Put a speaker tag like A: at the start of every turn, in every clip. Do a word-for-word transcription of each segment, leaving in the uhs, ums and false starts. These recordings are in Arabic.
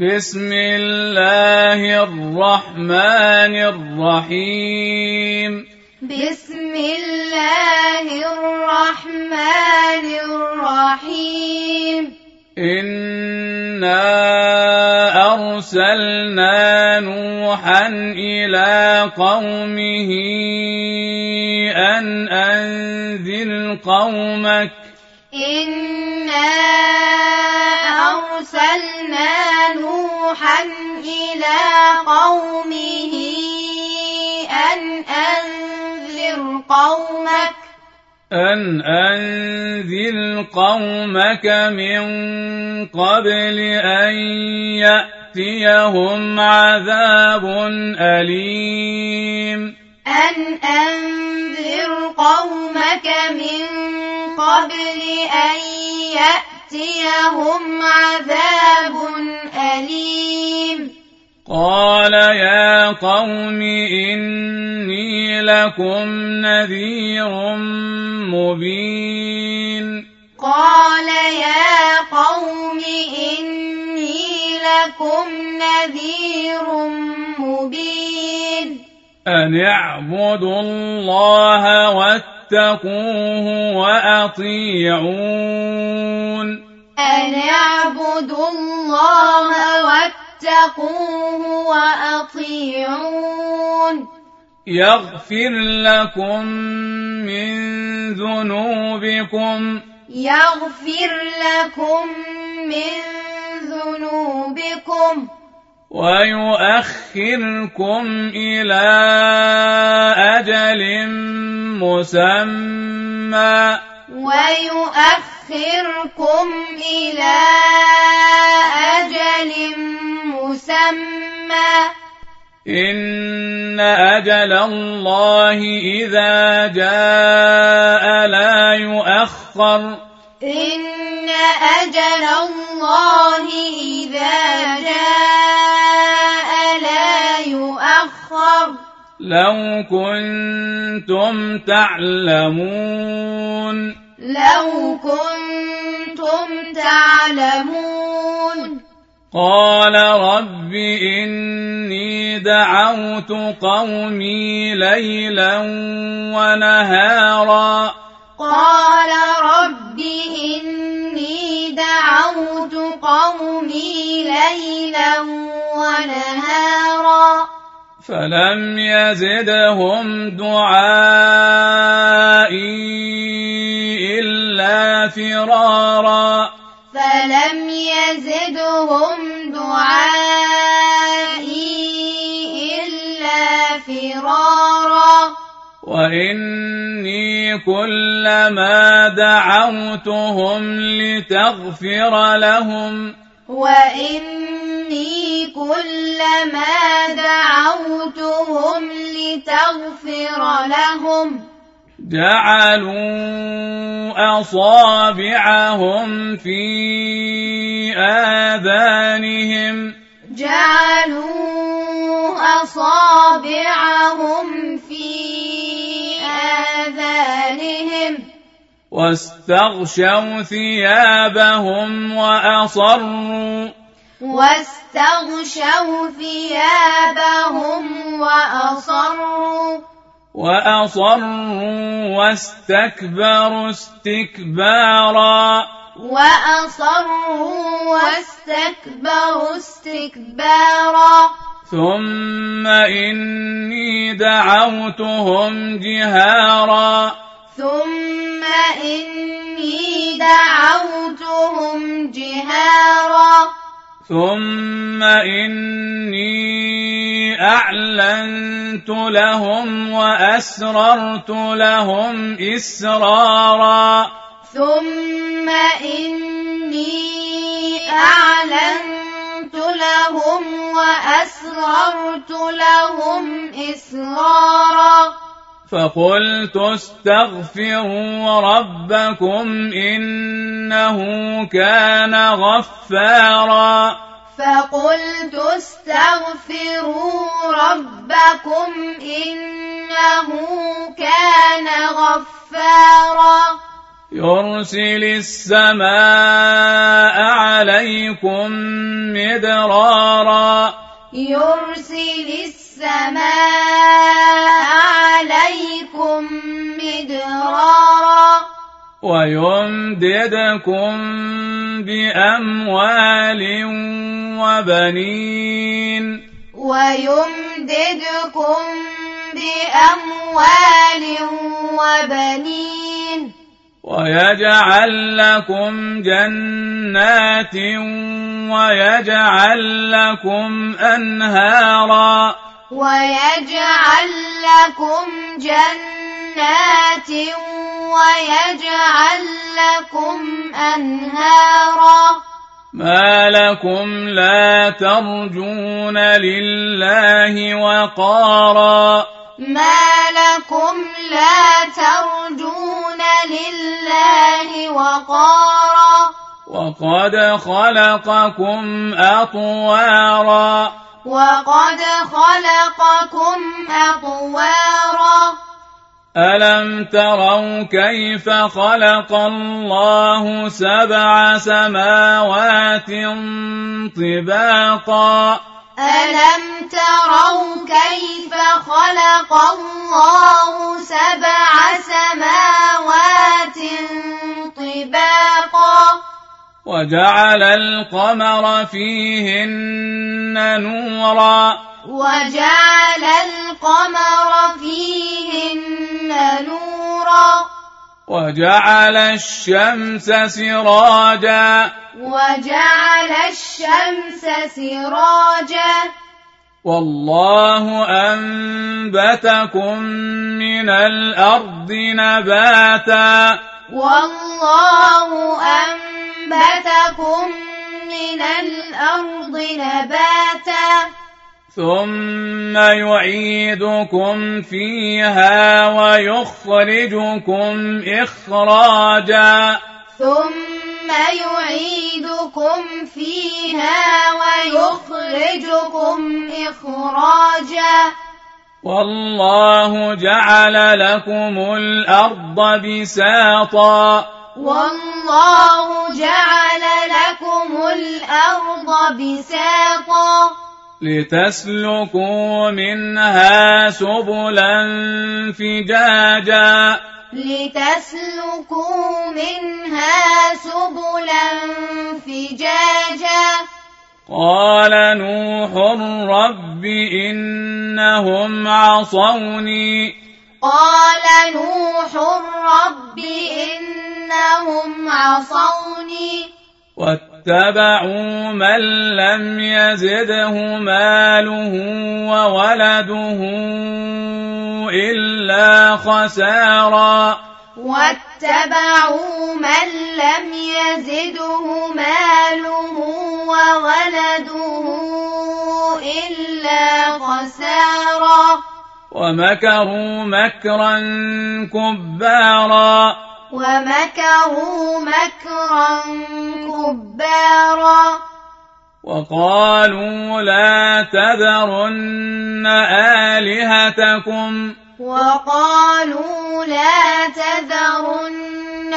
A: بسم الله الرحمن الرحيم
B: بسم الله الرحمن الرحيم
A: إنا أرسلنا نوحا إلى قومه أن أنذر قومك
B: إنا أرسلنا نوحا إلى قومه أن أنذر قومك
A: أن أنذر قومك من قبل أن يأتيهم عذاب أليم
B: أن أنذر قومك من قبل أن يأتيهم عذاب أليم
A: قال يا قوم إني لكم نذير مبين
B: قال يا قوم إني لكم نذير مبين
A: أن اعبدوا الله واتقوه وأطيعون
B: أن اعبدوا الله واتقوه وأطيعون
A: يغفر لكم من ذنوبكم
B: يغفر لكم من ذنوبكم
A: ويؤخركم إلى أجل مسمى
B: ويؤخركم إلى أجل مسمى
A: إن أجل الله إذا جاء لا يؤخر
B: إن أجل الله إذا جاء لا يؤخر
A: لو كنتم تعلمون
B: لو كنتم تعلمون
A: قال رب إني دعوت قومي ليلا ونهارا
B: قال رب إني دعوت قومي ليلا ونهارا
A: فلم يزدهم دعائي إلا فرارا
B: فلم يزدهم دعائي إلا فرارا
A: وإني كلما دعوتهم لتغفر لهم
B: وإني كلما دعوتهم لتغفر لهم
A: جعلوا أصابعهم في آذانهم
B: جعلوا أصابعهم في آذانهم
A: واستغشوا ثيابهم وأصروا
B: واستغشوا ثيابهم وأصروا
A: وأصروا واستكبروا استكبارا
B: وأصروا واستكبروا استكبارا
A: ثم إني دعوتهم جهارا
B: ثم إني دعوتهم جهارا ثم
A: إني أعلنت لهم وأسررت لهم إسرارا
B: ثم إني أعلنت لهم وأسررت لهم إسرارا
A: فقلت استغفروا ربكم إنه كان غفارا
B: فقلت استغفروا ربكم إنه كان غفارا
A: يرسل السماء عليكم مدرارا
B: يرسل السماء عليكم مدرارا
A: ويمددكم بأموال وبنين
B: ويمددكم بأموال وبنين
A: ويجعل لكم جنات ويجعل لكم أنهارا
B: ويجعل لكم جنات ويجعل لكم أنهارا
A: ما لكم لا ترجون لله وقارا
B: ما لكم لا ترجون لله وقارا
A: وقد خلقكم أطوارا
B: وقد خلقكم أطوارا
A: ألم تروا كيف خلق الله سبع سماوات طباقا
B: ألم تروا كيف خلق الله سبع سماوات طباقا
A: وجعل القمر فيهن نورا
B: وجعل القمر فيهن نورا
A: وجعل الشمس سراجا
B: وجعل الشمس سراجا
A: والله أنبتكم من الأرض نباتا
B: والله أنبتكم من الأرض نباتا
A: ثم يعيدكم فيها ويخرجكم إخراجا
B: ثم يعيدكم فيها ويخرجكم إخراجا
A: والله جعل لكم الأرض بساطا
B: والله جعل لكم الأرض بساطا
A: لتسلكوا منها سبلا فجاجا
B: لتسلكوا منها سبلا فجاجا
A: قال نوح رب إنهم عصوني
B: قال نوح رب إنهم عصوني
A: واتبعوا من لم يزده ماله وولده إلا خسارا
B: واتبعوا من لم يزده ماله وولده إلا خسارا
A: ومكروا مكرا كبارا
B: ومكروا مكرا كبارا
A: وقالوا لا تذرن آلهتكم
B: وقالوا لا تذرن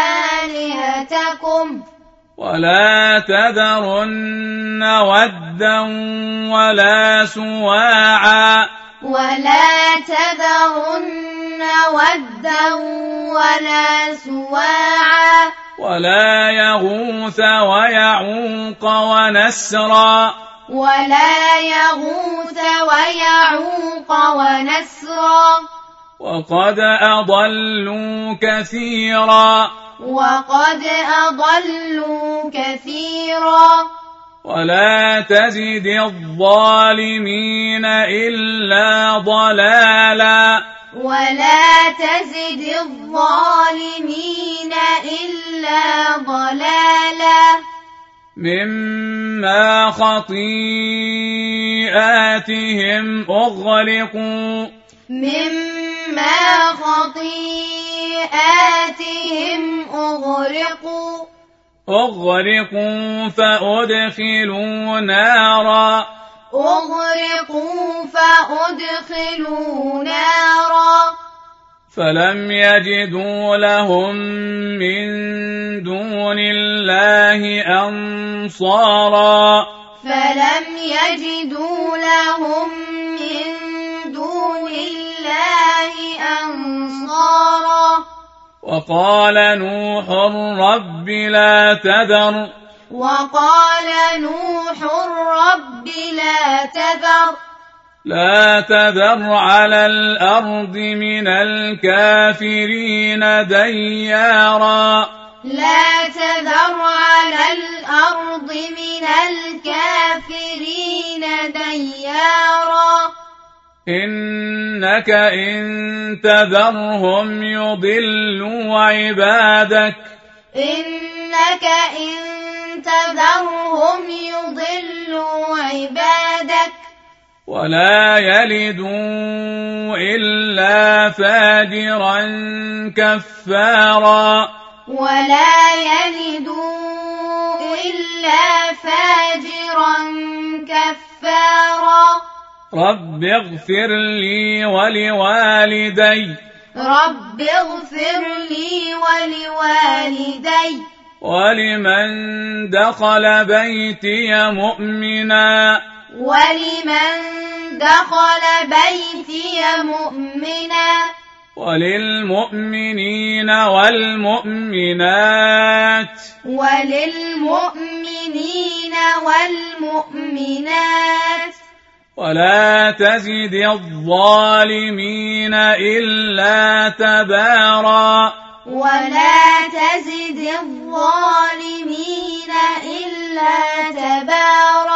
B: آلهتكم
A: ولا تذرن ودا ولا سواعا
B: ولا تذرن ودا ولا سواعا
A: ولا يغوث ويعوق ونسرا
B: ولا يغوث ويعوق ونسرا
A: وقد أضلوا كثيرا
B: وقد أضلوا كثيرا
A: ولا تزد الظالمين إلا ضلالا
B: ولا تزد الظالمين إلا ضلالا
A: مما خطيئاتهم أغرقوا
B: مما خطيئاتهم أغرقوا
A: أغرقوا فأدخلوا نارا
B: أغرقوا فأدخلوا نارا
A: فلم يجدوا لهم من دون الله أنصارا
B: فلم يجدوا لهم من دون الله أنصارا
A: وقال نوح رب لا تذر
B: وقال نوح رب لا تذر
A: لا تذر على الأرض من الكافرين ديارا
B: لا تذر على الأرض من الكافرين ديارا
A: إنك إن تذرهم يضلوا عبادك
B: إنك إن تذرهم يضلوا عبادك
A: ولا يلدوا إلا فاجرا كفارا
B: ولا يلدوا إلا فاجرا كفارا
A: رب اغفر لي ولوالدي
B: رب اغفر لي ولوالدي
A: ولمن دخل بيتي مؤمنا
B: ولمن دخل بيتي مؤمنا
A: وللمؤمنين والمؤمنات
B: وللمؤمنين والمؤمنات
A: ولا تزد الظالمين إلا تبارا
B: ولا تزد الظالمين إلا تبارا